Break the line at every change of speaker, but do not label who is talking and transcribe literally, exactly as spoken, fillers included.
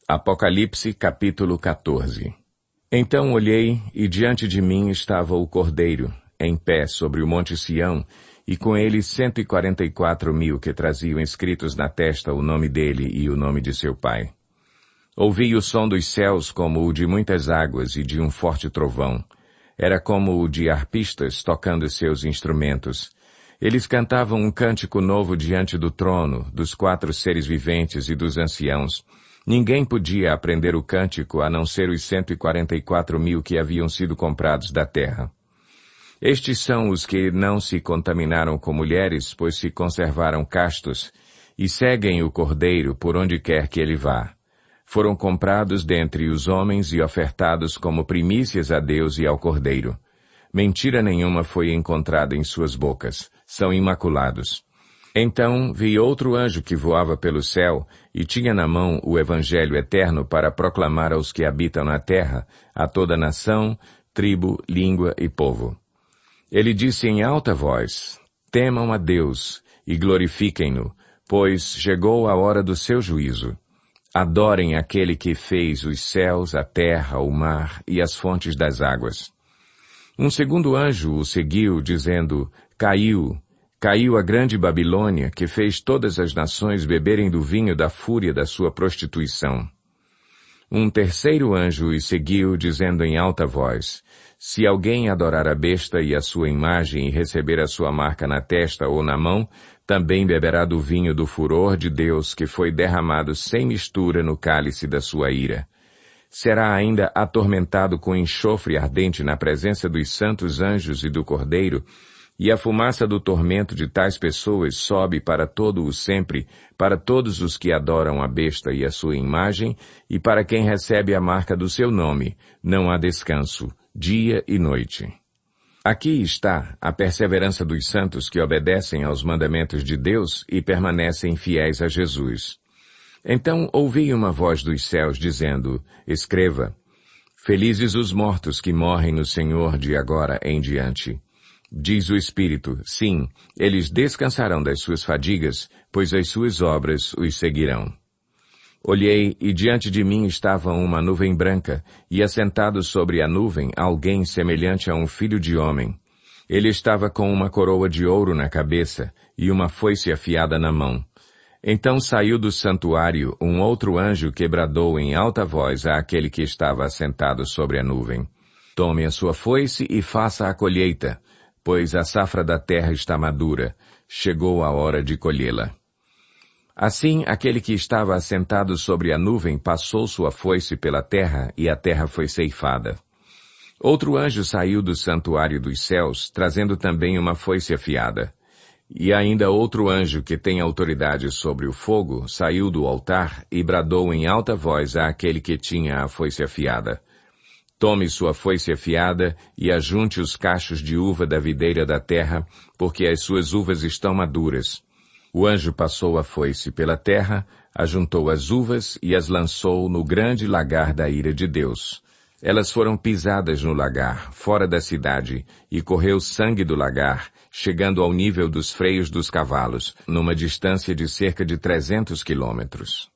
Apocalipse capítulo quatorze. Então olhei, e diante de mim estava o Cordeiro, em pé sobre o monte Sião, e com ele cento e quarenta e quatro mil que traziam escritos na testa o nome dele e o nome de seu pai. Ouvi o som dos céus como o de muitas águas e de um forte trovão. Era como o de arpistas tocando seus instrumentos. Eles cantavam um cântico novo diante do trono, dos quatro seres viventes e dos anciãos. Ninguém podia aprender o cântico a não ser os cento e quarenta e quatro mil que haviam sido comprados da terra. Estes são os que não se contaminaram com mulheres, pois se conservaram castos, e seguem o Cordeiro por onde quer que ele vá. Foram comprados dentre os homens e ofertados como primícias a Deus e ao Cordeiro. Mentira nenhuma foi encontrada em suas bocas. São imaculados. Então vi outro anjo que voava pelo céu e tinha na mão o Evangelho eterno para proclamar aos que habitam na terra, a toda nação, tribo, língua e povo. Ele disse em alta voz: temam a Deus e glorifiquem-no, pois chegou a hora do seu juízo. Adorem aquele que fez os céus, a terra, o mar e as fontes das águas. Um segundo anjo o seguiu, dizendo: Caiu, caiu a grande Babilônia, que fez todas as nações beberem do vinho da fúria da sua prostituição. Um terceiro anjo o seguiu, dizendo em alta voz: Se alguém adorar a besta e a sua imagem e receber a sua marca na testa ou na mão, também beberá do vinho do furor de Deus, que foi derramado sem mistura no cálice da sua ira. Será ainda atormentado com enxofre ardente na presença dos santos anjos e do Cordeiro, e a fumaça do tormento de tais pessoas sobe para todo o sempre, para todos os que adoram a besta e a sua imagem, e para quem recebe a marca do seu nome, não há descanso, dia e noite. Aqui está a perseverança dos santos que obedecem aos mandamentos de Deus e permanecem fiéis a Jesus. Então ouvi uma voz dos céus dizendo: Escreva, felizes os mortos que morrem no Senhor de agora em diante. Diz o Espírito: sim, eles descansarão das suas fadigas, pois as suas obras os seguirão. Olhei, e diante de mim estava uma nuvem branca, e assentado sobre a nuvem alguém semelhante a um filho de homem. Ele estava com uma coroa de ouro na cabeça, e uma foice afiada na mão. Então saiu do santuário um outro anjo que bradou em alta voz àquele que estava assentado sobre a nuvem: Tome a sua foice e faça a colheita, pois a safra da terra está madura, chegou a hora de colhê-la. Assim, aquele que estava assentado sobre a nuvem passou sua foice pela terra, e a terra foi ceifada. Outro anjo saiu do santuário dos céus, trazendo também uma foice afiada. E ainda outro anjo que tem autoridade sobre o fogo saiu do altar e bradou em alta voz àquele que tinha a foice afiada: Tome sua foice afiada e ajunte os cachos de uva da videira da terra, porque as suas uvas estão maduras. O anjo passou a foice pela terra, ajuntou as uvas e as lançou no grande lagar da ira de Deus. Elas foram pisadas no lagar, fora da cidade, e correu sangue do lagar, chegando ao nível dos freios dos cavalos, numa distância de cerca de trezentos quilômetros.